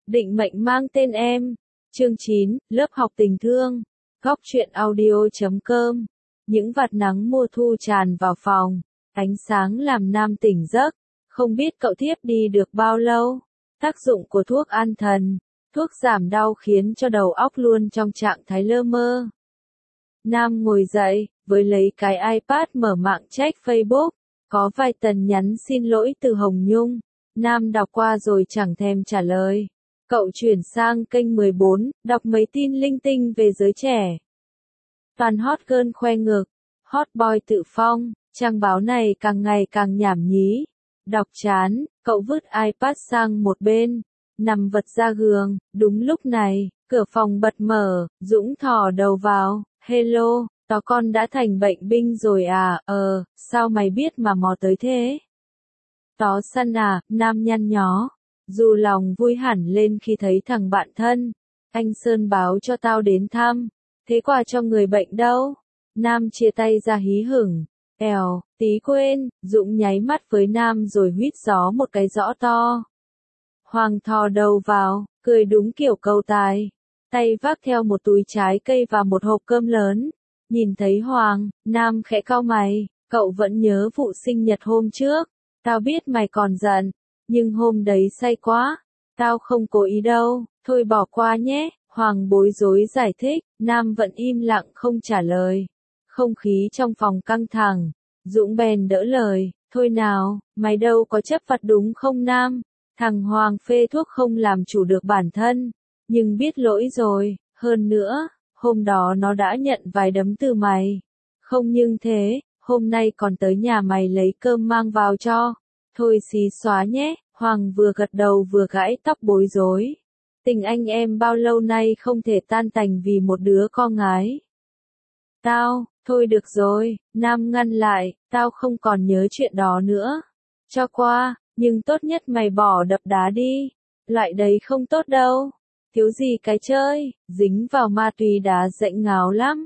Định mệnh mang tên em. Chương 9, lớp học tình thương. Góc truyện audio.com. Những vạt nắng mùa thu tràn vào phòng, ánh sáng làm Nam tỉnh giấc. Không biết cậu thiếp đi được bao lâu. Tác dụng của thuốc an thần, thuốc giảm đau khiến cho đầu óc luôn trong trạng thái lơ mơ. Nam ngồi dậy, với lấy cái iPad mở mạng check Facebook. Có vài tần nhắn xin lỗi từ Hồng Nhung. Nam đọc qua rồi chẳng thèm trả lời. Cậu chuyển sang kênh 14, đọc mấy tin linh tinh về giới trẻ. Toàn hot girl khoe ngực, hot boy tự phong, trang báo này càng ngày càng nhảm nhí. Đọc chán, cậu vứt iPad sang một bên, nằm vật ra giường. Đúng lúc này, cửa phòng bật mở, Dũng thò đầu vào. Hello, tao con đã thành bệnh binh rồi à? Sao mày biết mà mò tới thế? Tó săn à? Nam nhăn nhó. Dù lòng vui hẳn lên khi thấy thằng bạn thân. Anh Sơn báo cho tao đến thăm. Thế quà cho người bệnh đâu? Nam chia tay ra hí hửng. Tí quên. Dũng nháy mắt với Nam rồi huýt gió một cái rõ to. Hoàng thò đầu vào, cười đúng kiểu câu tài. Tay vác theo một túi trái cây và một hộp cơm lớn. Nhìn thấy Hoàng, Nam khẽ cau mày. Cậu vẫn nhớ vụ sinh nhật hôm trước. Tao biết mày còn giận. Nhưng hôm đấy say quá. Tao không cố ý đâu. Thôi bỏ qua nhé. Hoàng bối rối giải thích. Nam vẫn im lặng không trả lời. Không khí trong phòng căng thẳng. Dũng bèn đỡ lời. Thôi nào, mày đâu có chấp vặt đúng không Nam? Thằng Hoàng phê thuốc không làm chủ được bản thân. Nhưng biết lỗi rồi. Hơn nữa, hôm đó nó đã nhận vài đấm từ mày. Không nhưng thế, hôm nay còn tới nhà mày lấy cơm mang vào cho. Thôi xí xóa nhé. Hoàng vừa gật đầu vừa gãi tóc bối rối. Tình anh em bao lâu nay không thể tan tành vì một đứa con gái. Thôi được rồi, Nam ngăn lại, tao không còn nhớ chuyện đó nữa. Cho qua, nhưng tốt nhất mày bỏ đập đá đi. Loại đấy không tốt đâu. Thiếu gì cái chơi, dính vào ma túy đá dạnh ngáo lắm.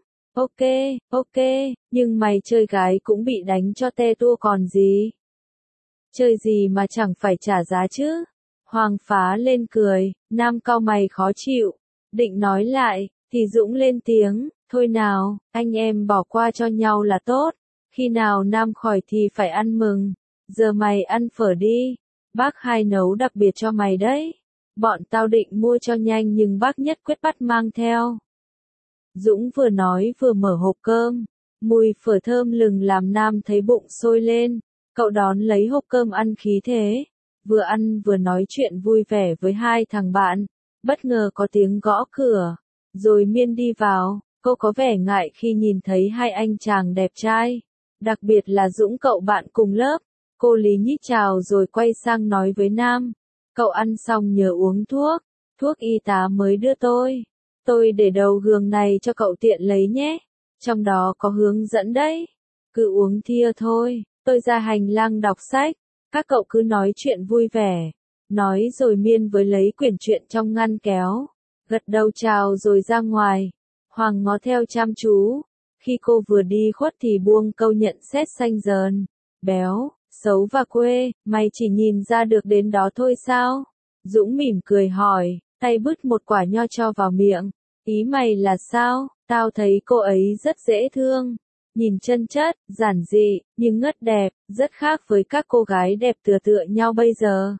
Ok, nhưng mày chơi gái cũng bị đánh cho te tua còn gì. Chơi gì mà chẳng phải trả giá chứ. Hoàng phá lên cười, Nam cau mày khó chịu. Định nói lại, thì Dũng lên tiếng, thôi nào, anh em bỏ qua cho nhau là tốt. Khi nào Nam khỏi thì phải ăn mừng. Giờ mày ăn phở đi. Bác Hai nấu đặc biệt cho mày đấy. Bọn tao định mua cho nhanh nhưng bác nhất quyết bắt mang theo. Dũng vừa nói vừa mở hộp cơm. Mùi phở thơm lừng làm Nam thấy bụng sôi lên. Cậu đón lấy hộp cơm ăn khí thế. Vừa ăn vừa nói chuyện vui vẻ với hai thằng bạn. Bất ngờ có tiếng gõ cửa. Rồi Miên đi vào. Cô có vẻ ngại khi nhìn thấy hai anh chàng đẹp trai. Đặc biệt là Dũng cậu bạn cùng lớp. Cô lý nhít chào rồi quay sang nói với Nam. Cậu ăn xong nhớ uống thuốc. Thuốc y tá mới đưa tôi. Tôi để đầu gương này cho cậu tiện lấy nhé. Trong đó có hướng dẫn đấy. Cứ uống thia thôi. Tôi ra hành lang đọc sách. Các cậu cứ nói chuyện vui vẻ. Nói rồi Miên với lấy quyển truyện trong ngăn kéo. Gật đầu chào rồi ra ngoài. Hoàng ngó theo chăm chú. Khi cô vừa đi khuất thì buông câu nhận xét xanh dờn. Béo, xấu và quê, mày chỉ nhìn ra được đến đó thôi sao? Dũng mỉm cười hỏi, tay bứt một quả nho cho vào miệng. Ý mày là sao? Tao thấy cô ấy rất dễ thương. Nhìn chân chất, giản dị, nhưng ngất đẹp, rất khác với các cô gái đẹp tựa tựa nhau bây giờ.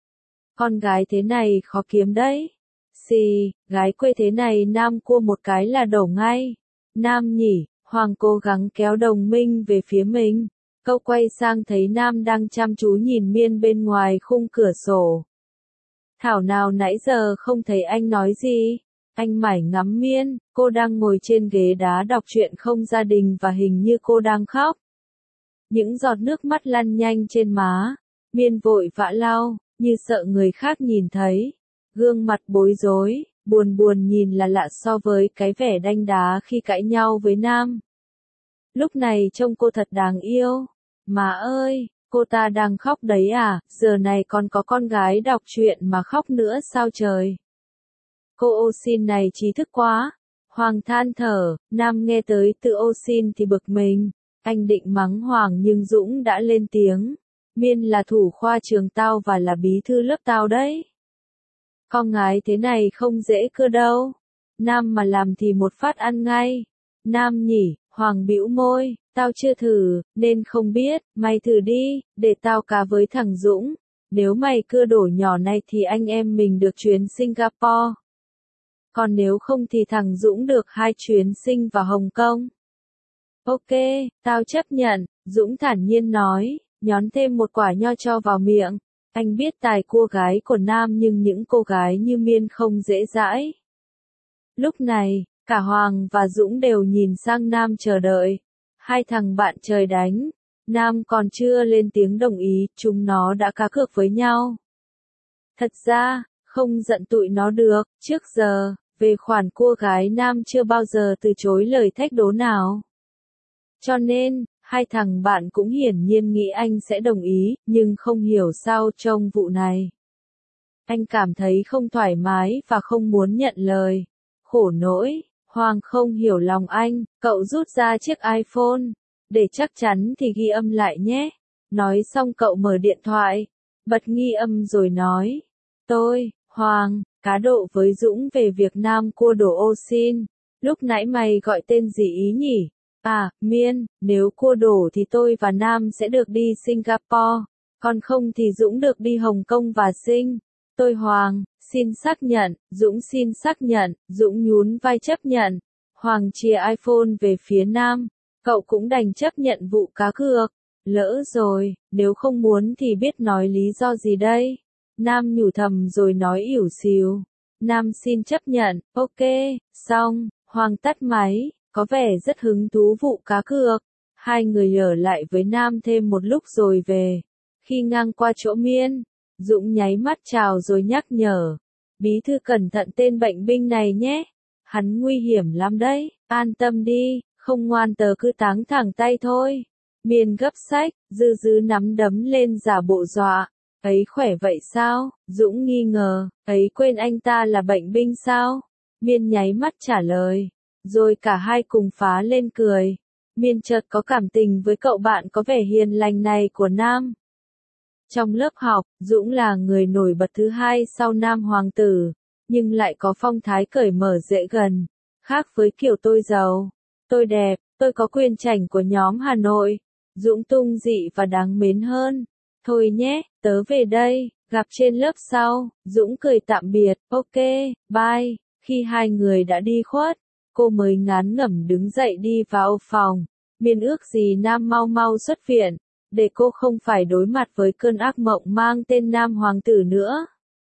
Con gái thế này khó kiếm đấy. Gái quê thế này Nam cua một cái là đổ ngay. Nam nhỉ, Hoàng cố gắng kéo Đồng Minh về phía mình. Cậu quay sang thấy Nam đang chăm chú nhìn Miên bên ngoài khung cửa sổ. Thảo nào nãy giờ không thấy anh nói gì. Anh mải ngắm Miên, cô đang ngồi trên ghế đá đọc truyện không gia đình và hình như cô đang khóc. Những giọt nước mắt lăn nhanh trên má. Miên vội vã lau, như sợ người khác nhìn thấy. Gương mặt bối rối, buồn nhìn là lạ so với cái vẻ đanh đá khi cãi nhau với Nam. Lúc này trông cô thật đáng yêu. Má ơi, cô ta đang khóc đấy à, giờ này còn có con gái đọc truyện mà khóc nữa sao trời. Cô ô xin này trí thức quá. Hoàng than thở, Nam nghe tới từ ô xin thì bực mình. Anh định mắng Hoàng nhưng Dũng đã lên tiếng. Miên là thủ khoa trường tao và là bí thư lớp tao đấy. Con gái thế này không dễ cơ đâu. Nam mà làm thì một phát ăn ngay. Nam nhỉ, Hoàng bĩu môi, tao chưa thử, nên không biết, mày thử đi, để tao cá với thằng Dũng. Nếu mày cưa đổ nhỏ này thì anh em mình được chuyến Singapore. Còn nếu không thì thằng Dũng được 2 chuyến Sing vào Hồng Kông. Ok, tao chấp nhận, Dũng thản nhiên nói, nhón thêm một quả nho cho vào miệng. Anh biết tài cua gái của Nam nhưng những cô gái như Miên không dễ dãi. Lúc này, cả Hoàng và Dũng đều nhìn sang Nam chờ đợi. Hai thằng bạn trời đánh. Nam còn chưa lên tiếng đồng ý, chúng nó đã cá cược với nhau. Thật ra, không giận tụi nó được, trước giờ, về khoản cua gái Nam chưa bao giờ từ chối lời thách đố nào. Cho nên, hai thằng bạn cũng hiển nhiên nghĩ anh sẽ đồng ý, nhưng không hiểu sao trong vụ này. Anh cảm thấy không thoải mái và không muốn nhận lời. Khổ nỗi, Hoàng không hiểu lòng anh, cậu rút ra chiếc iPhone. Để chắc chắn thì ghi âm lại nhé. Nói xong cậu mở điện thoại, bật ghi âm rồi nói. Tôi, Hoàng, cá độ với Dũng về việc Nam cua đổ ô xin. Lúc nãy mày gọi tên gì ý nhỉ? À, Miên, nếu cua đổ thì tôi và Nam sẽ được đi Singapore. Còn không thì Dũng được đi Hồng Kông và Sing. Tôi Hoàng, xin xác nhận, Dũng xin xác nhận, Dũng nhún vai chấp nhận. Hoàng chia iPhone về phía Nam. Cậu cũng đành chấp nhận vụ cá cược. Lỡ rồi, nếu không muốn thì biết nói lý do gì đây? Nam nhủ thầm rồi nói ỉu xìu. Nam xin chấp nhận, ok, xong, Hoàng tắt máy, có vẻ rất hứng thú vụ cá cược. Hai người ở lại với Nam thêm một lúc rồi về. Khi ngang qua chỗ Miên, Dũng nháy mắt chào rồi nhắc nhở. Bí thư cẩn thận tên bệnh binh này nhé. Hắn nguy hiểm lắm đấy, an tâm đi. Không ngoan tớ cứ táng thẳng tay thôi. Miên gấp sách, dư nắm đấm lên giả bộ dọa. Ấy khỏe vậy sao? Dũng nghi ngờ, ấy quên anh ta là bệnh binh sao? Miên nháy mắt trả lời. Rồi cả hai cùng phá lên cười. Miên chợt có cảm tình với cậu bạn có vẻ hiền lành này của Nam. Trong lớp học, Dũng là người nổi bật thứ hai sau Nam hoàng tử, nhưng lại có phong thái cởi mở dễ gần. Khác với kiểu tôi giàu. Tôi đẹp, tôi có quyền chảnh của nhóm Hà Nội. Dũng tung dị và đáng mến hơn. Thôi nhé, tớ về đây, gặp trên lớp sau. Dũng cười tạm biệt, ok, bye. Khi hai người đã đi khuất, cô mới ngán ngẩm đứng dậy đi vào phòng. Miên ước gì Nam mau mau xuất viện, để cô không phải đối mặt với cơn ác mộng mang tên Nam hoàng tử nữa.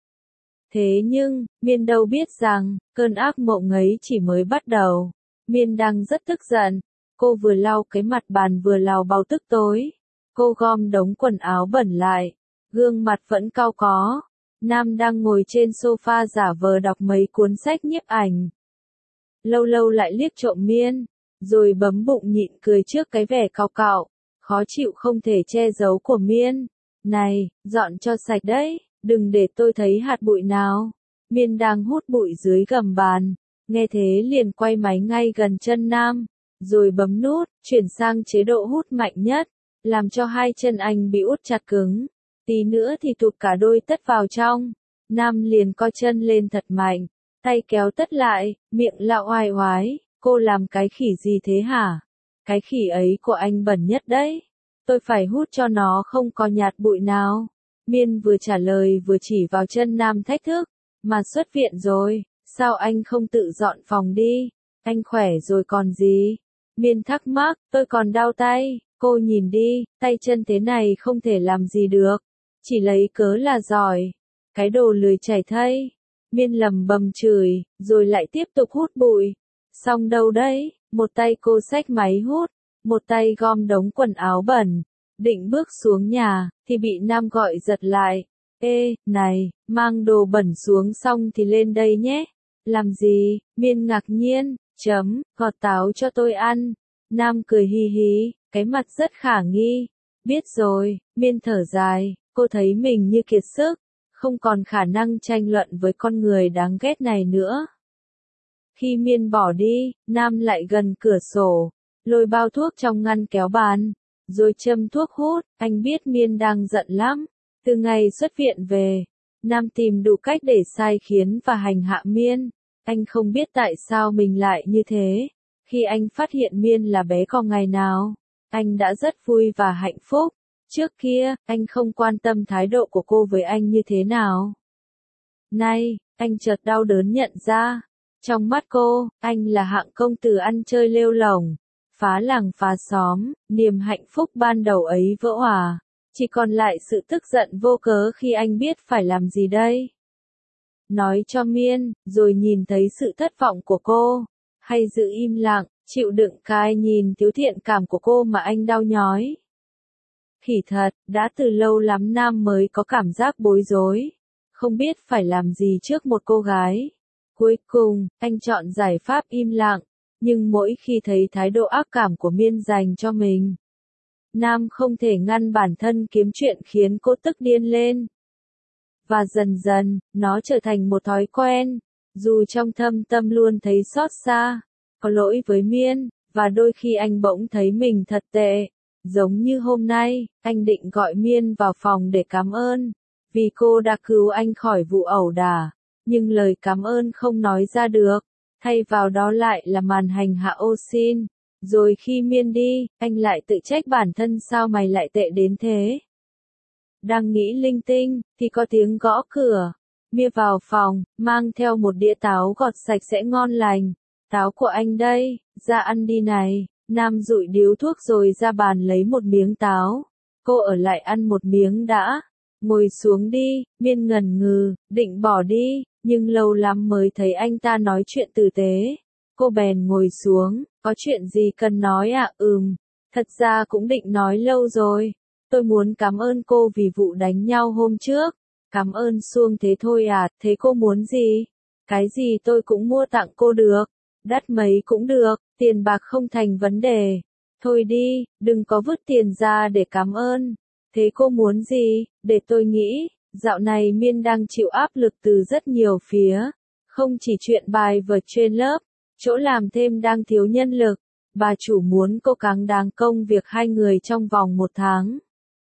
Thế nhưng, Miên đâu biết rằng, cơn ác mộng ấy chỉ mới bắt đầu. Miên đang rất tức giận. Cô vừa lau cái mặt bàn vừa lau bao tức tối. Cô gom đống quần áo bẩn lại. Gương mặt vẫn cau có. Nam đang ngồi trên sofa giả vờ đọc mấy cuốn sách nhiếp ảnh. Lâu lâu lại liếc trộm Miên. Rồi bấm bụng nhịn cười trước cái vẻ cau cạo. Khó chịu không thể che giấu của Miên. Này, dọn cho sạch đấy. Đừng để tôi thấy hạt bụi nào. Miên đang hút bụi dưới gầm bàn. Nghe thế liền quay máy ngay gần chân Nam, rồi bấm nút, chuyển sang chế độ hút mạnh nhất, làm cho hai chân anh bị út chặt cứng. Tí nữa thì tụt cả đôi tất vào trong. Nam liền co chân lên thật mạnh, tay kéo tất lại, miệng lạo oai oái, cô làm cái khỉ gì thế hả? Cái khỉ ấy của anh bẩn nhất đấy. Tôi phải hút cho nó không có nhạt bụi nào. Miên vừa trả lời vừa chỉ vào chân Nam thách thức. Mà xuất viện rồi. Sao anh không tự dọn phòng đi? Anh khỏe rồi còn gì? Miên thắc mắc, tôi còn đau tay. Cô nhìn đi, tay chân thế này không thể làm gì được. Chỉ lấy cớ là giỏi. Cái đồ lười chảy thây. Miên lầm bầm chửi, rồi lại tiếp tục hút bụi. Xong đâu đấy, một tay cô xách máy hút, một tay gom đống quần áo bẩn. Định bước xuống nhà, thì bị Nam gọi giật lại. Ê, này, mang đồ bẩn xuống xong thì lên đây nhé. Làm gì? Miên ngạc nhiên, gọt táo cho tôi ăn. Nam cười hi hí, cái mặt rất khả nghi. Biết rồi, Miên thở dài, cô thấy mình như kiệt sức, không còn khả năng tranh luận với con người đáng ghét này nữa. Khi Miên bỏ đi, Nam lại gần cửa sổ, lôi bao thuốc trong ngăn kéo bàn, rồi châm thuốc hút. Anh biết Miên đang giận lắm. Từ ngày xuất viện về, Nam tìm đủ cách để sai khiến và hành hạ Miên. Anh không biết tại sao mình lại như thế. Khi anh phát hiện Miên là bé con ngày nào, anh đã rất vui và hạnh phúc. Trước kia, anh không quan tâm thái độ của cô với anh như thế nào. Nay, anh chợt đau đớn nhận ra, trong mắt cô, anh là hạng công tử ăn chơi lêu lổng, phá làng phá xóm, niềm hạnh phúc ban đầu ấy vỡ òa, chỉ còn lại sự tức giận vô cớ khi anh biết phải làm gì đây. Nói cho Miên, rồi nhìn thấy sự thất vọng của cô, hay giữ im lặng, chịu đựng cái nhìn thiếu thiện cảm của cô mà anh đau nhói. Kỳ thật, đã từ lâu lắm Nam mới có cảm giác bối rối, không biết phải làm gì trước một cô gái. Cuối cùng, anh chọn giải pháp im lặng, nhưng mỗi khi thấy thái độ ác cảm của Miên dành cho mình, Nam không thể ngăn bản thân kiếm chuyện khiến cô tức điên lên. Và dần dần, nó trở thành một thói quen, dù trong thâm tâm luôn thấy xót xa, có lỗi với Miên, và đôi khi anh bỗng thấy mình thật tệ. Giống như hôm nay, anh định gọi Miên vào phòng để cảm ơn, vì cô đã cứu anh khỏi vụ ẩu đả, nhưng lời cảm ơn không nói ra được, thay vào đó lại là màn hành hạ ô xin. Rồi khi Miên đi, anh lại tự trách bản thân sao mày lại tệ đến thế. Đang nghĩ linh tinh, thì có tiếng gõ cửa. Mia vào phòng, mang theo một đĩa táo gọt sạch sẽ ngon lành. Táo của anh đây, ra ăn đi này. Nam dụi điếu thuốc rồi ra bàn lấy một miếng táo. Cô ở lại ăn một miếng đã. Ngồi xuống đi, Miên ngần ngừ, định bỏ đi, nhưng lâu lắm mới thấy anh ta nói chuyện tử tế. Cô bèn ngồi xuống, có chuyện gì cần nói à? Thật ra cũng định nói lâu rồi. Tôi muốn cảm ơn cô vì vụ đánh nhau hôm trước. Cảm ơn suông thế thôi à, thế cô muốn gì? Cái gì tôi cũng mua tặng cô được. Đắt mấy cũng được, tiền bạc không thành vấn đề. Thôi đi, đừng có vứt tiền ra để cảm ơn. Thế cô muốn gì? Để tôi nghĩ, dạo này Miên đang chịu áp lực từ rất nhiều phía. Không chỉ chuyện bài vở trên lớp, chỗ làm thêm đang thiếu nhân lực. Bà chủ muốn cô cáng đáng công việc 2 người trong vòng 1 tháng.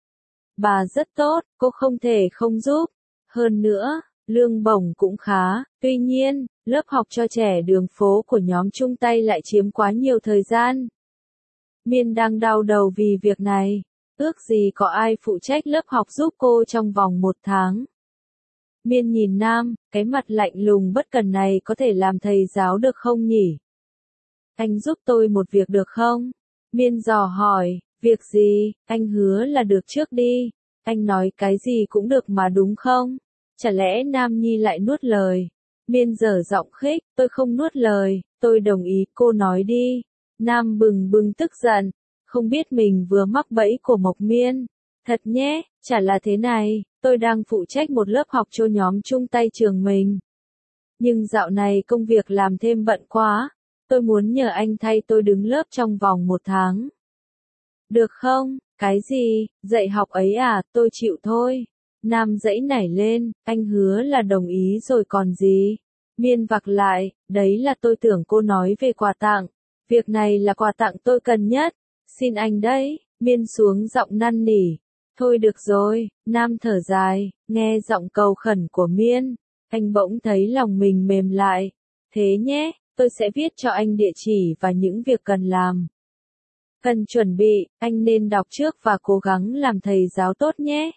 Bà rất tốt, cô không thể không giúp. Hơn nữa, lương bổng cũng khá. Tuy nhiên, lớp học cho trẻ đường phố của nhóm chung tay lại chiếm quá nhiều thời gian. Miên đang đau đầu vì việc này. Ước gì có ai phụ trách lớp học giúp cô trong vòng 1 tháng. Miên nhìn Nam, cái mặt lạnh lùng bất cần này có thể làm thầy giáo được không nhỉ? Anh giúp tôi một việc được không? Miên dò hỏi, việc gì? Anh hứa là được trước đi. Anh nói cái gì cũng được mà đúng không? Chả lẽ Nam Nhi lại nuốt lời? Miên dở giọng khích, tôi không nuốt lời, tôi đồng ý, cô nói đi. Nam bừng bừng tức giận, không biết mình vừa mắc bẫy của Mộc Miên. Thật nhé, chả là thế này, tôi đang phụ trách một lớp học cho nhóm chung tay trường mình. Nhưng dạo này công việc làm thêm bận quá, tôi muốn nhờ anh thay tôi đứng lớp trong vòng 1 tháng. Được không? Cái gì? Dạy học ấy à, tôi chịu thôi. Nam giãy nảy lên, anh hứa là đồng ý rồi còn gì. Miên vặc lại, đấy là tôi tưởng cô nói về quà tặng. Việc này là quà tặng tôi cần nhất. Xin anh đấy. Miên xuống giọng năn nỉ. Thôi được rồi, Nam thở dài, nghe giọng cầu khẩn của Miên. Anh bỗng thấy lòng mình mềm lại. Thế nhé, tôi sẽ viết cho anh địa chỉ và những việc cần làm. Cần chuẩn bị, anh nên đọc trước và cố gắng làm thầy giáo tốt nhé.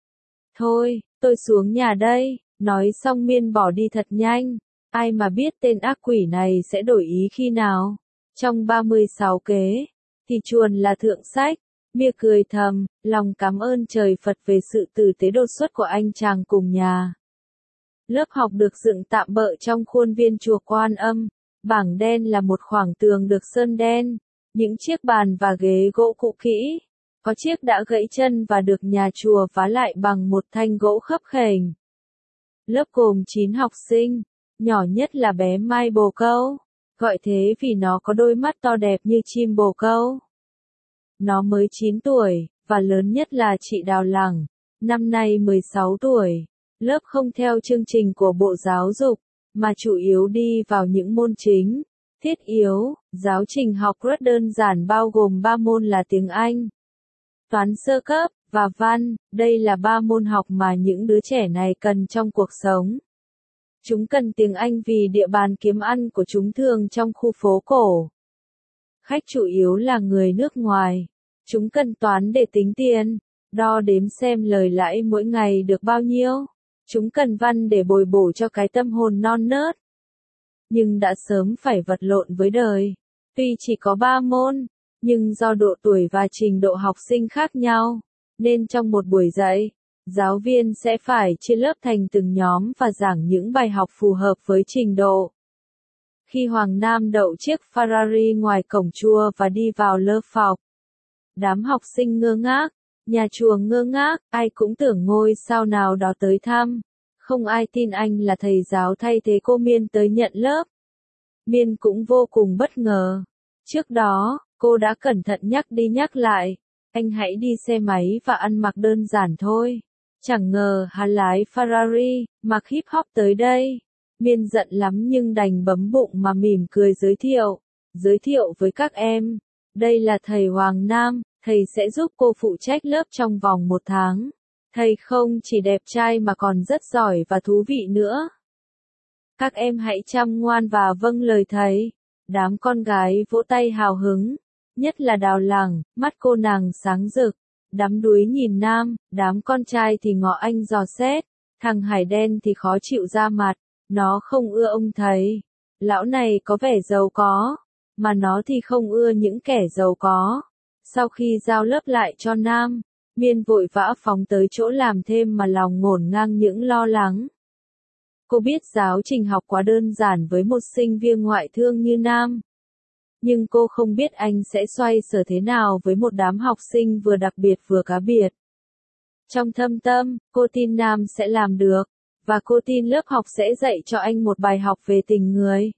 Thôi, tôi xuống nhà đây, nói xong Miên bỏ đi thật nhanh. Ai mà biết tên ác quỷ này sẽ đổi ý khi nào. Trong 36 kế, thì chuồn là thượng sách. Mia cười thầm, lòng cảm ơn trời Phật về sự tử tế đột xuất của anh chàng cùng nhà. Lớp học được dựng tạm bợ trong khuôn viên chùa Quan Âm. Bảng đen là một khoảng tường được sơn đen. Những chiếc bàn và ghế gỗ cũ kỹ. Có chiếc đã gãy chân và được nhà chùa phá lại bằng một thanh gỗ khấp khểnh. Lớp gồm 9 học sinh. Nhỏ nhất là bé Mai Bồ Câu. Gọi thế vì nó có đôi mắt to đẹp như chim bồ câu. Nó mới 9 tuổi, và lớn nhất là chị Đào Lẳng. Năm nay 16 tuổi. Lớp không theo chương trình của Bộ Giáo dục, mà chủ yếu đi vào những môn chính. Thiết yếu, giáo trình học rất đơn giản bao gồm 3 môn là tiếng Anh, toán sơ cấp, và văn, đây là 3 môn học mà những đứa trẻ này cần trong cuộc sống. Chúng cần tiếng Anh vì địa bàn kiếm ăn của chúng thường trong khu phố cổ. Khách chủ yếu là người nước ngoài. Chúng cần toán để tính tiền, đo đếm xem lời lãi mỗi ngày được bao nhiêu. Chúng cần văn để bồi bổ cho cái tâm hồn non nớt. Nhưng đã sớm phải vật lộn với đời. Tuy chỉ có 3 môn, nhưng do độ tuổi và trình độ học sinh khác nhau, nên trong một buổi dạy, giáo viên sẽ phải chia lớp thành từng nhóm và giảng những bài học phù hợp với trình độ. Khi Hoàng Nam đậu chiếc Ferrari ngoài cổng chùa và đi vào lớp học, đám học sinh ngơ ngác, nhà chùa ngơ ngác, ai cũng tưởng ngôi sao nào đó tới thăm. Không ai tin anh là thầy giáo thay thế cô Miên tới nhận lớp. Miên cũng vô cùng bất ngờ. Trước đó, cô đã cẩn thận nhắc đi nhắc lại, anh hãy đi xe máy và ăn mặc đơn giản thôi. Chẳng ngờ hắn lái Ferrari, mặc hip hop tới đây. Miên giận lắm nhưng đành bấm bụng mà mỉm cười giới thiệu với các em. Đây là thầy Hoàng Nam, thầy sẽ giúp cô phụ trách lớp trong vòng 1 tháng. Thầy không chỉ đẹp trai mà còn rất giỏi và thú vị nữa. Các em hãy chăm ngoan và vâng lời thầy. Đám con gái vỗ tay hào hứng, nhất là Đào Lẳng, mắt cô nàng sáng rực, đắm đuối nhìn Nam, đám con trai thì ngó anh dò xét, thằng Hải đen thì khó chịu ra mặt, nó không ưa ông thầy. Lão này có vẻ giàu có, mà nó thì không ưa những kẻ giàu có. Sau khi giao lớp lại cho Nam, Miên vội vã phóng tới chỗ làm thêm mà lòng ngổn ngang những lo lắng. Cô biết giáo trình học quá đơn giản với một sinh viên ngoại thương như Nam. Nhưng cô không biết anh sẽ xoay sở thế nào với một đám học sinh vừa đặc biệt vừa cá biệt. Trong thâm tâm, cô tin Nam sẽ làm được, và cô tin lớp học sẽ dạy cho anh một bài học về tình người.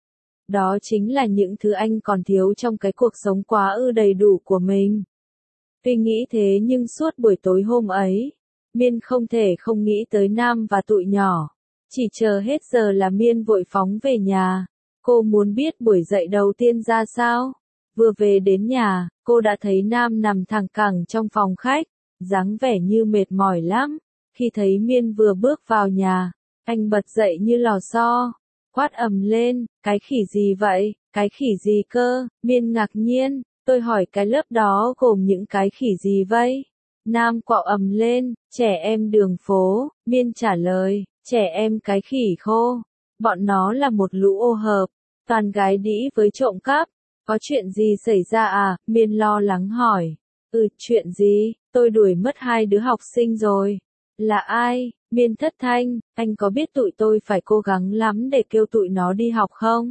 Đó chính là những thứ anh còn thiếu trong cái cuộc sống quá ư đầy đủ của mình. Tuy nghĩ thế nhưng suốt buổi tối hôm ấy, Miên không thể không nghĩ tới Nam và tụi nhỏ. Chỉ chờ hết giờ là Miên vội phóng về nhà. Cô muốn biết buổi dạy đầu tiên ra sao. Vừa về đến nhà, cô đã thấy Nam nằm thẳng cẳng trong phòng khách, dáng vẻ như mệt mỏi lắm. Khi thấy Miên vừa bước vào nhà, anh bật dậy như lò xo, quát ầm lên, cái khỉ gì vậy, cái khỉ gì cơ? Miên ngạc nhiên, tôi hỏi cái lớp đó gồm những cái khỉ gì vậy? Nam quạo ầm lên, trẻ em đường phố. Miên trả lời, trẻ em cái khỉ khô. Bọn nó là một lũ ô hợp, toàn gái đĩ với trộm cắp. Có chuyện gì xảy ra à? Miên lo lắng hỏi. Chuyện gì? Tôi đuổi mất 2 đứa học sinh rồi. Là ai? Miên thất thanh, anh có biết tụi tôi phải cố gắng lắm để kêu tụi nó đi học không?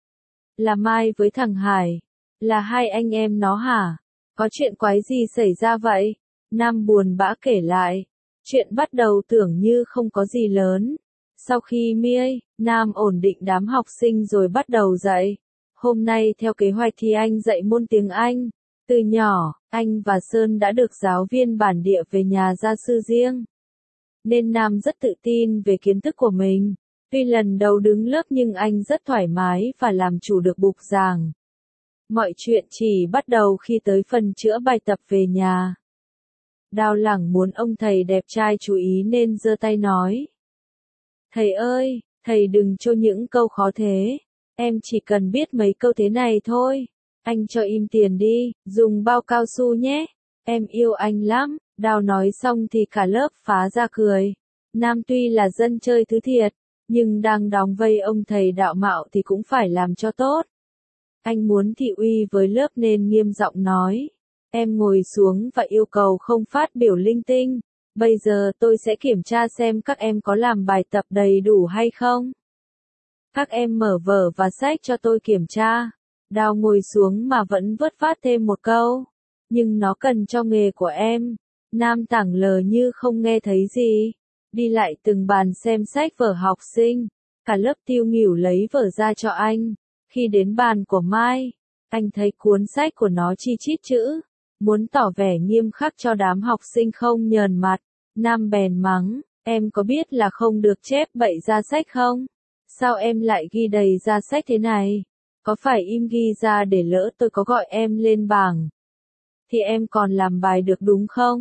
Là Mai với thằng Hải. Là 2 anh em nó hả? Có chuyện quái gì xảy ra vậy? Nam buồn bã kể lại. Chuyện bắt đầu tưởng như không có gì lớn. Sau khi Nam ổn định đám học sinh rồi bắt đầu dạy. Hôm nay theo kế hoạch thì anh dạy môn tiếng Anh. Từ nhỏ, anh và Sơn đã được giáo viên bản địa về nhà gia sư riêng. Nên Nam rất tự tin về kiến thức của mình. Tuy lần đầu đứng lớp nhưng anh rất thoải mái và làm chủ được bục giảng. Mọi chuyện chỉ bắt đầu khi tới phần chữa bài tập về nhà. Đào Lẳng muốn ông thầy đẹp trai chú ý nên giơ tay nói. Thầy ơi, thầy đừng cho những câu khó thế. Em chỉ cần biết mấy câu thế này thôi. Anh cho im tiền đi, dùng bao cao su nhé. Em yêu anh lắm. Đào nói xong thì cả lớp phá ra cười. Nam tuy là dân chơi thứ thiệt, nhưng đang đóng vây ông thầy đạo mạo thì cũng phải làm cho tốt. Anh muốn thị uy với lớp nên nghiêm giọng nói. Em ngồi xuống và yêu cầu không phát biểu linh tinh. Bây giờ tôi sẽ kiểm tra xem các em có làm bài tập đầy đủ hay không. Các em mở vở và sách cho tôi kiểm tra. Đào ngồi xuống mà vẫn vớt phát thêm một câu. Nhưng nó cần cho nghề của em. Nam tảng lờ như không nghe thấy gì. Đi lại từng bàn xem sách vở học sinh. Cả lớp tiêu nghỉu lấy vở ra cho anh. Khi đến bàn của Mai, anh thấy cuốn sách của nó chi chít chữ. Muốn tỏ vẻ nghiêm khắc cho đám học sinh không nhờn mặt. Nam bèn mắng, em có biết là không được chép bậy ra sách không? Sao em lại ghi đầy ra sách thế này? Có phải im ghi ra để lỡ tôi có gọi em lên bảng thì em còn làm bài được đúng không?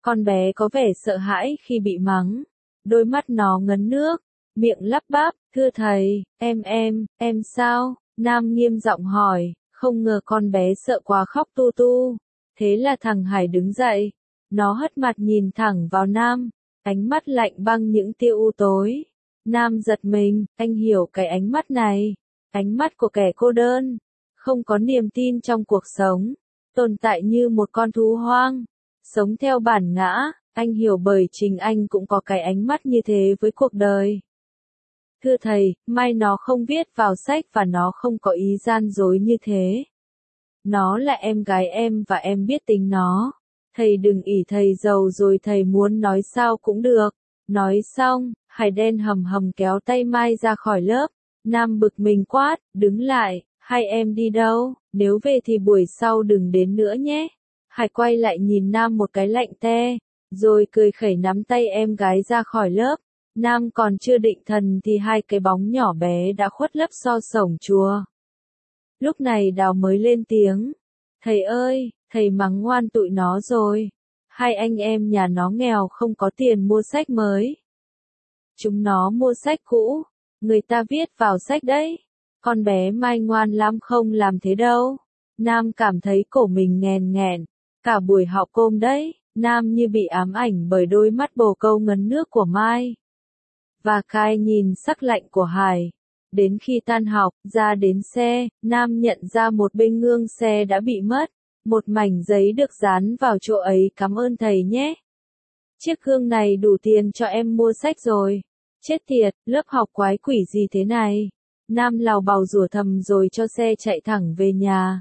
Con bé có vẻ sợ hãi khi bị mắng. Đôi mắt nó ngấn nước, miệng lắp bắp, thưa thầy, em sao? Nam nghiêm giọng hỏi, không ngờ con bé sợ quá khóc tu tu. Thế là thằng Hải đứng dậy. Nó hất mặt nhìn thẳng vào Nam, ánh mắt lạnh băng những tia u tối. Nam giật mình, anh hiểu cái ánh mắt này. Ánh mắt của kẻ cô đơn, không có niềm tin trong cuộc sống, tồn tại như một con thú hoang, sống theo bản ngã. Anh hiểu bởi chính anh cũng có cái ánh mắt như thế với cuộc đời. Thưa thầy, Mai nó không viết vào sách và nó không có ý gian dối như thế. Nó là em gái em và em biết tính nó. Thầy đừng ỷ thầy giàu rồi thầy muốn nói sao cũng được. Nói xong, Hải đen hầm hầm kéo tay Mai ra khỏi lớp. Nam bực mình quát, đứng lại, hai em đi đâu, nếu về thì buổi sau đừng đến nữa nhé. Hải quay lại nhìn Nam một cái lạnh te, rồi cười khẩy nắm tay em gái ra khỏi lớp. Nam còn chưa định thần thì hai cái bóng nhỏ bé đã khuất lấp sau sổng chùa. Lúc này Đào mới lên tiếng. Thầy ơi, thầy mắng ngoan tụi nó rồi. Hai anh em nhà nó nghèo không có tiền mua sách mới. Chúng nó mua sách cũ, người ta viết vào sách đấy. Con bé Mai ngoan lắm không làm thế đâu. Nam cảm thấy cổ mình nghèn nghẹn. Cả buổi học côm đấy, Nam như bị ám ảnh bởi đôi mắt bồ câu ngấn nước của Mai. Và cái nhìn sắc lạnh của Hải. Đến khi tan học, ra đến xe, Nam nhận ra một bên gương xe đã bị mất. Một mảnh giấy được dán vào chỗ ấy, cảm ơn thầy nhé. Chiếc gương này đủ tiền cho em mua sách rồi. Chết tiệt, lớp học quái quỷ gì thế này. Nam lào bào rủa thầm rồi cho xe chạy thẳng về nhà.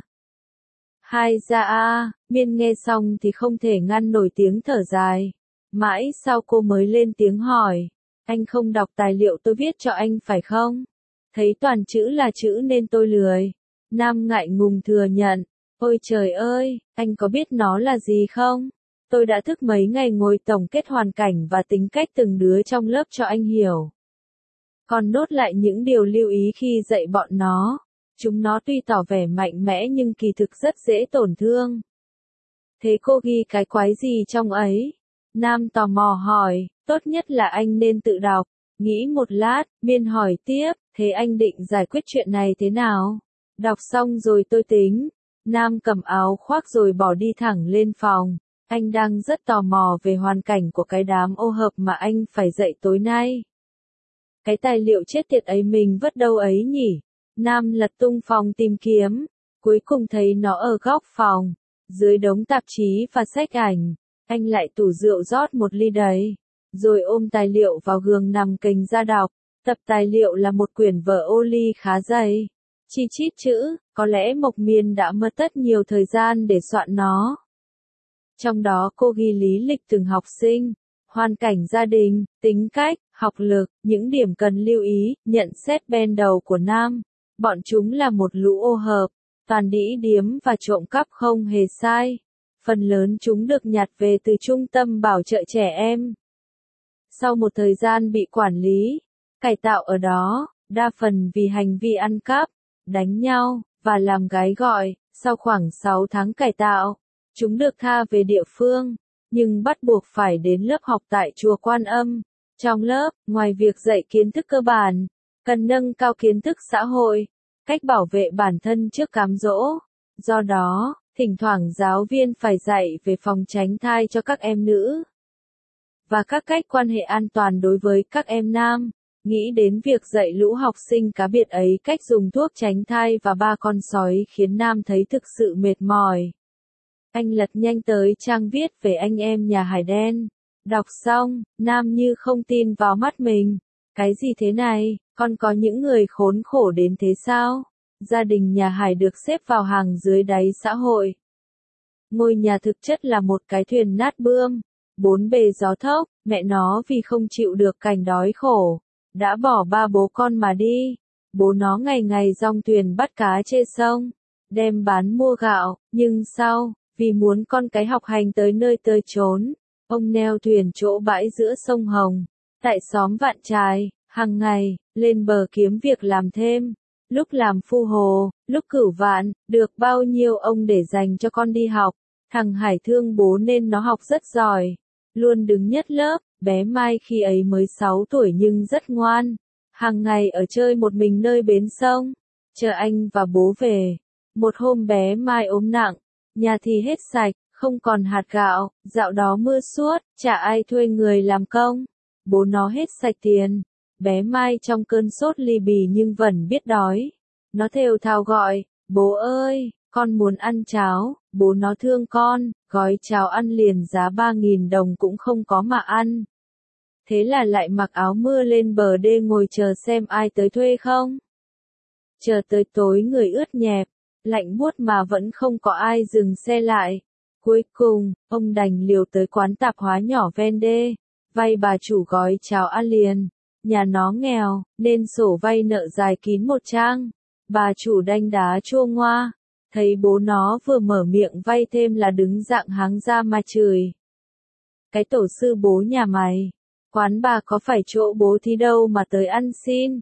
Hai ra a, Miên nghe xong thì không thể ngăn nổi tiếng thở dài. Mãi sau cô mới lên tiếng hỏi. Anh không đọc tài liệu tôi viết cho anh phải không? Thấy toàn chữ là chữ nên tôi lười. Nam ngại ngùng thừa nhận. Ôi trời ơi, anh có biết nó là gì không? Tôi đã thức mấy ngày ngồi tổng kết hoàn cảnh và tính cách từng đứa trong lớp cho anh hiểu. Còn nốt lại những điều lưu ý khi dạy bọn nó. Chúng nó tuy tỏ vẻ mạnh mẽ nhưng kỳ thực rất dễ tổn thương. Thế cô ghi cái quái gì trong ấy? Nam tò mò hỏi, tốt nhất là anh nên tự đọc. Nghĩ một lát, Miên hỏi tiếp, thế anh định giải quyết chuyện này thế nào? Đọc xong rồi tôi tính. Nam cầm áo khoác rồi bỏ đi thẳng lên phòng. Anh đang rất tò mò về hoàn cảnh của cái đám ô hợp mà anh phải dạy tối nay. Cái tài liệu chết tiệt ấy mình vứt đâu ấy nhỉ? Nam lật tung phòng tìm kiếm. Cuối cùng thấy nó ở góc phòng. Dưới đống tạp chí và sách ảnh. Anh lại tủ rượu rót một ly đầy. Rồi ôm tài liệu vào giường nằm kềnh ra đọc. Tập tài liệu là một quyển vở ô ly khá dày. Chi chít chữ, có lẽ Mộc Miên đã mất tất nhiều thời gian để soạn nó. Trong đó cô ghi lý lịch từng học sinh, hoàn cảnh gia đình, tính cách, học lực, những điểm cần lưu ý, nhận xét ban đầu của Nam. Bọn chúng là một lũ ô hợp, toàn đĩ điếm và trộm cắp không hề sai. Phần lớn chúng được nhặt về từ trung tâm bảo trợ trẻ em. Sau một thời gian bị quản lý, cải tạo ở đó, đa phần vì hành vi ăn cắp, đánh nhau, và làm gái gọi, sau khoảng 6 tháng cải tạo, chúng được tha về địa phương, nhưng bắt buộc phải đến lớp học tại chùa Quan Âm. Trong lớp, ngoài việc dạy kiến thức cơ bản, cần nâng cao kiến thức xã hội, cách bảo vệ bản thân trước cám dỗ. Do đó, thỉnh thoảng giáo viên phải dạy về phòng tránh thai cho các em nữ, và các cách quan hệ an toàn đối với các em nam. Nghĩ đến việc dạy lũ học sinh cá biệt ấy cách dùng thuốc tránh thai và ba con sói khiến Nam thấy thực sự mệt mỏi. Anh lật nhanh tới trang viết về anh em nhà Hải đen. Đọc xong, Nam như không tin vào mắt mình. Cái gì thế này, còn có những người khốn khổ đến thế sao? Gia đình nhà Hải được xếp vào hàng dưới đáy xã hội. Ngôi nhà thực chất là một cái thuyền nát bươm. Bốn bề gió thốc, mẹ nó vì không chịu được cảnh đói khổ, đã bỏ ba bố con mà đi. Bố nó ngày ngày dong thuyền bắt cá trên sông, đem bán mua gạo, nhưng sau, vì muốn con cái học hành tới nơi tới chốn, ông neo thuyền chỗ bãi giữa sông Hồng, tại xóm Vạn Trài, hàng ngày, lên bờ kiếm việc làm thêm. Lúc làm phu hồ, lúc cửu vạn, được bao nhiêu ông để dành cho con đi học. Thằng Hải thương bố nên nó học rất giỏi. luôn đứng nhất lớp. Bé Mai khi ấy mới 6 tuổi nhưng rất ngoan, hàng ngày ở chơi một mình nơi bến sông, chờ anh và bố về. Một hôm bé Mai ốm nặng, nhà thì hết sạch, không còn hạt gạo, dạo đó mưa suốt, chả ai thuê người làm công. Bố nó hết sạch tiền. Bé Mai trong cơn sốt ly bì nhưng vẫn biết đói. Nó thều thào gọi, bố ơi, con muốn ăn cháo. Bố nó thương con, gói cháo ăn liền giá 3.000 đồng cũng không có mà ăn. Thế là lại mặc áo mưa lên bờ đê ngồi chờ xem ai tới thuê không. Chờ tới tối người ướt nhẹp, lạnh buốt mà vẫn không có ai dừng xe lại. Cuối cùng, ông đành liều tới quán tạp hóa nhỏ ven đê, vay bà chủ gói cháo ăn liền. Nhà nó nghèo, nên sổ vay nợ dài kín một trang. Bà chủ đanh đá chua ngoa, thấy bố nó vừa mở miệng vay thêm là đứng dạng háng ra mà chửi. Cái tổ sư bố nhà mày, quán bà có phải chỗ bố thì đâu mà tới ăn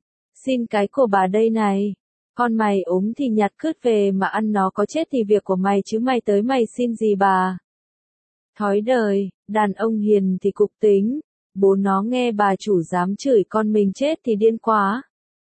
xin cái của bà đây này. Con mày ốm thì nhặt cứt về mà ăn, nó có chết thì việc của mày chứ mày tới mày xin gì bà. Thói đời, đàn ông hiền thì cục tính. Bố nó nghe bà chủ dám chửi con mình chết thì điên quá.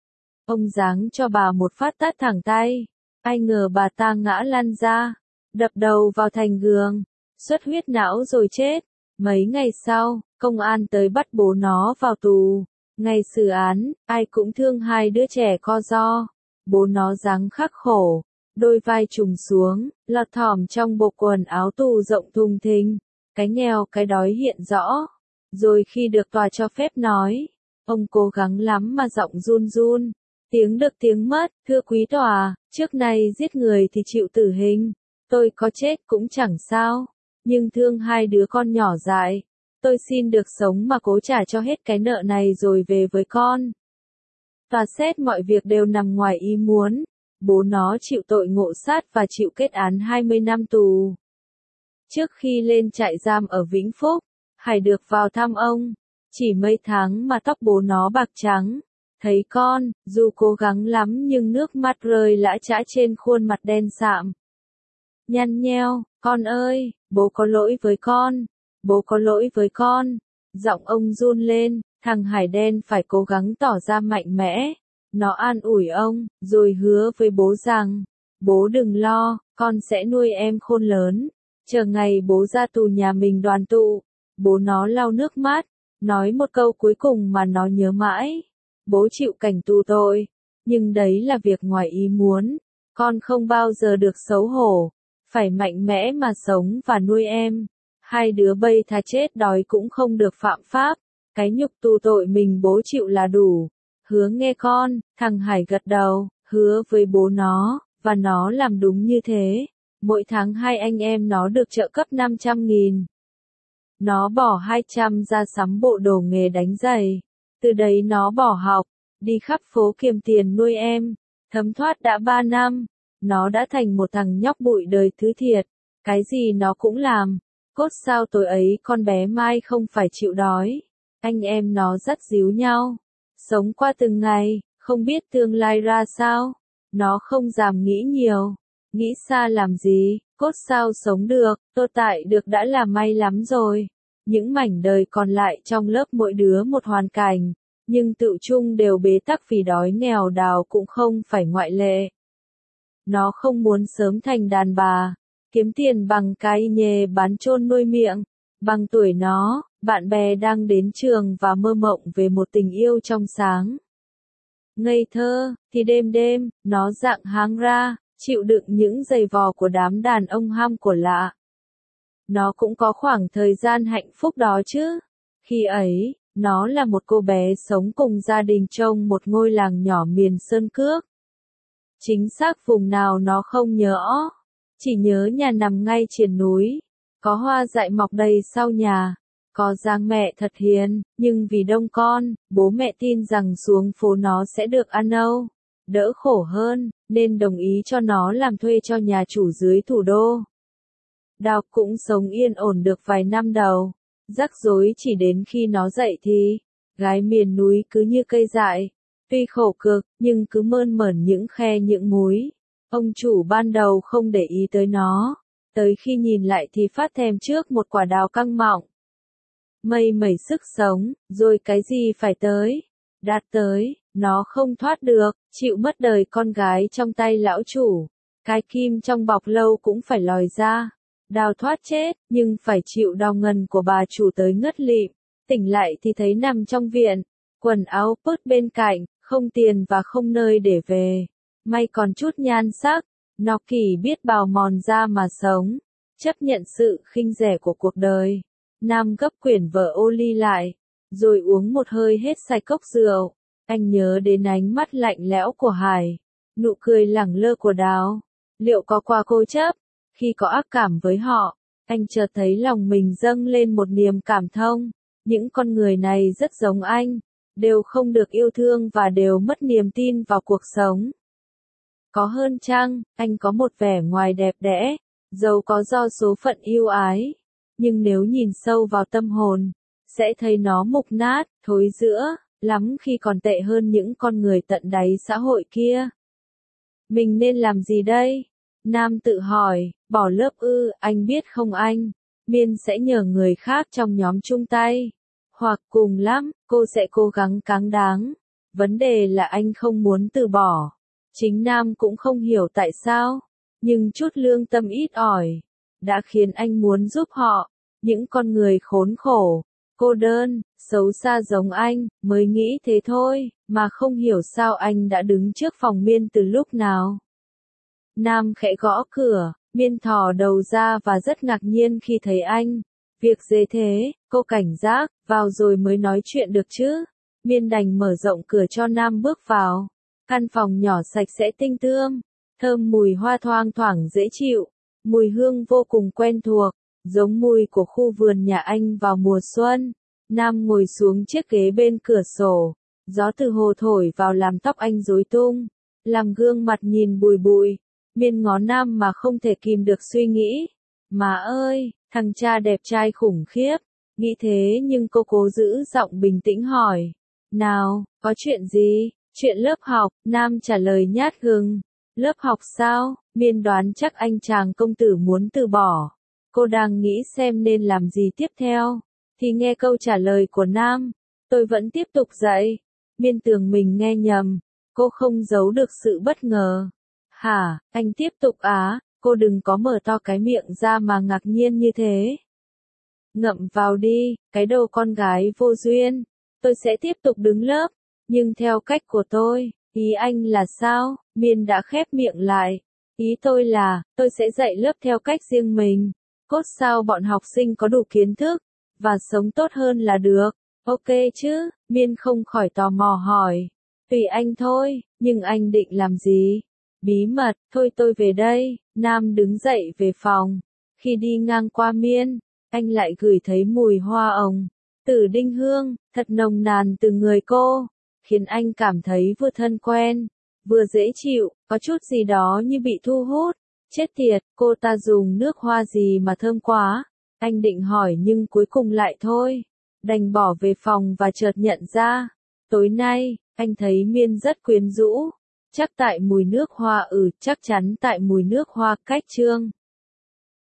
Ông giáng cho bà một phát tát thẳng tay. Ai ngờ bà ta ngã lăn ra, đập đầu vào thành giường, xuất huyết não rồi chết. Mấy ngày sau, công an tới bắt bố nó vào tù. Ngày xử án, ai cũng thương hai đứa trẻ co ro. Bố nó dáng khắc khổ, đôi vai trùng xuống, lọt thỏm trong bộ quần áo tù rộng thùng thình. Cái nghèo cái đói hiện rõ. Rồi khi được tòa cho phép nói, ông cố gắng lắm mà giọng run run. Tiếng được tiếng mất, thưa quý tòa, trước nay giết người thì chịu tử hình. Tôi có chết cũng chẳng sao, nhưng thương hai đứa con nhỏ dại. Tôi xin được sống mà cố trả cho hết cái nợ này rồi về với con. Tòa xét mọi việc đều nằm ngoài ý muốn. Bố nó chịu tội ngộ sát và chịu kết án 20 năm tù. Trước khi lên trại giam ở Vĩnh Phúc, Hải được vào thăm ông. Chỉ mấy tháng mà tóc bố nó bạc trắng. Thấy con, dù cố gắng lắm nhưng nước mắt rơi lã chã trên khuôn mặt đen sạm. Nhăn nheo, con ơi, bố có lỗi với con. Bố có lỗi với con. Giọng ông run lên, thằng Hải đen phải cố gắng tỏ ra mạnh mẽ. Nó an ủi ông, rồi hứa với bố rằng, bố đừng lo, con sẽ nuôi em khôn lớn. Chờ ngày bố ra tù nhà mình đoàn tụ. Bố nó lau nước mắt, nói một câu cuối cùng mà nó nhớ mãi. Bố chịu cảnh tù tội, nhưng đấy là việc ngoài ý muốn. Con không bao giờ được xấu hổ, phải mạnh mẽ mà sống và nuôi em. Hai đứa bây thà chết đói cũng không được phạm pháp. Cái nhục tù tội mình bố chịu là đủ. Hứa nghe con, thằng Hải gật đầu, hứa với bố nó, và nó làm đúng như thế. Mỗi tháng hai anh em nó được trợ cấp 500.000. Nó bỏ 200 ra sắm bộ đồ nghề đánh giày. Từ đấy nó bỏ học, đi khắp phố kiếm tiền nuôi em. Thấm thoát đã 3 năm, nó đã thành một thằng nhóc bụi đời thứ thiệt. Cái gì nó cũng làm. Cốt sao tối ấy con bé Mai không phải chịu đói. Anh em nó dắt díu nhau. Sống qua từng ngày, không biết tương lai ra sao. Nó không dám nghĩ nhiều. Nghĩ xa làm gì, cốt sao sống được, tồn tại được đã là may lắm rồi. Những mảnh đời còn lại trong lớp mỗi đứa một hoàn cảnh, nhưng tự chung đều bế tắc vì đói nghèo đào cũng không phải ngoại lệ. Nó không muốn sớm thành đàn bà, kiếm tiền bằng cái nhề bán chôn nuôi miệng. Bằng tuổi nó, bạn bè đang đến trường và mơ mộng về một tình yêu trong sáng. Ngây thơ, thì đêm đêm, nó dạng háng ra, chịu đựng những giày vò của đám đàn ông ham của lạ. Nó cũng có khoảng thời gian hạnh phúc đó chứ. Khi ấy, nó là một cô bé sống cùng gia đình trong một ngôi làng nhỏ miền Sơn Cước. Chính xác vùng nào nó không nhớ, chỉ nhớ nhà nằm ngay triền núi, có hoa dại mọc đầy sau nhà, có dáng mẹ thật hiền, nhưng vì đông con, bố mẹ tin rằng xuống phố nó sẽ được ăn âu, đỡ khổ hơn, nên đồng ý cho nó làm thuê cho nhà chủ dưới thủ đô. Đào cũng sống yên ổn được vài năm đầu, rắc rối chỉ đến khi nó dậy thì, gái miền núi cứ như cây dại, tuy khổ cực, nhưng cứ mơn mởn những khe những múi. Ông chủ ban đầu không để ý tới nó, tới khi nhìn lại thì phát thèm trước một quả đào căng mọng. mây mẩy sức sống, rồi cái gì phải tới, đã tới, nó không thoát được, chịu mất đời con gái trong tay lão chủ, cái kim trong bọc lâu cũng phải lòi ra, đào thoát chết, nhưng phải chịu đau ngân của bà chủ tới ngất lịm, tỉnh lại thì thấy nằm trong viện, quần áo pớt bên cạnh, không tiền và không nơi để về, may còn chút nhan sắc, nó kỳ biết bào mòn ra mà sống, chấp nhận sự khinh rẻ của cuộc đời. Nam gấp quyển vở ô ly lại, rồi uống một hơi hết sạch cốc rượu. Anh nhớ đến ánh mắt lạnh lẽo của Hải, nụ cười lẳng lơ của Đào. Liệu có qua cố chấp? Khi có ác cảm với họ, anh chợt thấy lòng mình dâng lên một niềm cảm thông. Những con người này rất giống anh, đều không được yêu thương và đều mất niềm tin vào cuộc sống. Có hơn chăng, anh có một vẻ ngoài đẹp đẽ, dẫu có do số phận yêu ái. Nhưng nếu nhìn sâu vào tâm hồn, sẽ thấy nó mục nát, thối rữa, lắm khi còn tệ hơn những con người tận đáy xã hội kia. Mình nên làm gì đây? Nam tự hỏi, bỏ lớp ư, anh biết không anh? Miên sẽ nhờ người khác trong nhóm chung tay. Hoặc cùng lắm, cô sẽ cố gắng cáng đáng. Vấn đề là anh không muốn từ bỏ. Chính Nam cũng không hiểu tại sao. Nhưng chút lương tâm ít ỏi đã khiến anh muốn giúp họ. Những con người khốn khổ, cô đơn, xấu xa giống anh, mới nghĩ thế thôi, mà không hiểu sao anh đã đứng trước phòng Miên từ lúc nào. Nam khẽ gõ cửa, Miên thò đầu ra và rất ngạc nhiên khi thấy anh. Việc gì thế, cô cảnh giác, vào rồi mới nói chuyện được chứ. Miên đành mở rộng cửa cho Nam bước vào. Căn phòng nhỏ sạch sẽ tinh tươm, thơm mùi hoa thoang thoảng dễ chịu, mùi hương vô cùng quen thuộc, giống mùi của khu vườn nhà anh vào mùa xuân. Nam ngồi xuống chiếc ghế bên cửa sổ, gió từ hồ thổi vào làm tóc anh rối tung, làm gương mặt nhìn bùi bụi. Miên ngó Nam mà không thể kìm được suy nghĩ. Má ơi, thằng cha đẹp trai khủng khiếp. Nghĩ thế nhưng cô cố giữ giọng bình tĩnh hỏi. Nào, có chuyện gì? Chuyện lớp học, Nam trả lời nhát gừng. Lớp học sao? Miên đoán chắc anh chàng công tử muốn từ bỏ. Cô đang nghĩ xem nên làm gì tiếp theo. Thì nghe câu trả lời của Nam. Tôi vẫn tiếp tục dạy. Miên tưởng mình nghe nhầm. Cô không giấu được sự bất ngờ. Hả, anh tiếp tục á? Cô đừng có mở to cái miệng ra mà ngạc nhiên như thế. Ngậm vào đi, cái đầu con gái vô duyên. Tôi sẽ tiếp tục đứng lớp, nhưng theo cách của tôi. Ý anh là sao? Miên đã khép miệng lại. Ý tôi là, tôi sẽ dạy lớp theo cách riêng mình. Cốt sao bọn học sinh có đủ kiến thức, và sống tốt hơn là được. Ok chứ? Miên không khỏi tò mò hỏi. Tùy anh thôi, nhưng anh định làm gì? Bí mật, thôi tôi về đây. Nam đứng dậy về phòng. Khi đi ngang qua Miên, anh lại gửi thấy mùi hoa ồng, tử đinh hương, thật nồng nàn từ người cô, khiến anh cảm thấy vừa thân quen, vừa dễ chịu, có chút gì đó như bị thu hút. Chết tiệt, cô ta dùng nước hoa gì mà thơm quá. Anh định hỏi nhưng cuối cùng lại thôi. Đành bỏ về phòng và chợt nhận ra. Tối nay, anh thấy Miên rất quyến rũ. Chắc tại mùi nước hoa chắc chắn tại mùi nước hoa cách Trương.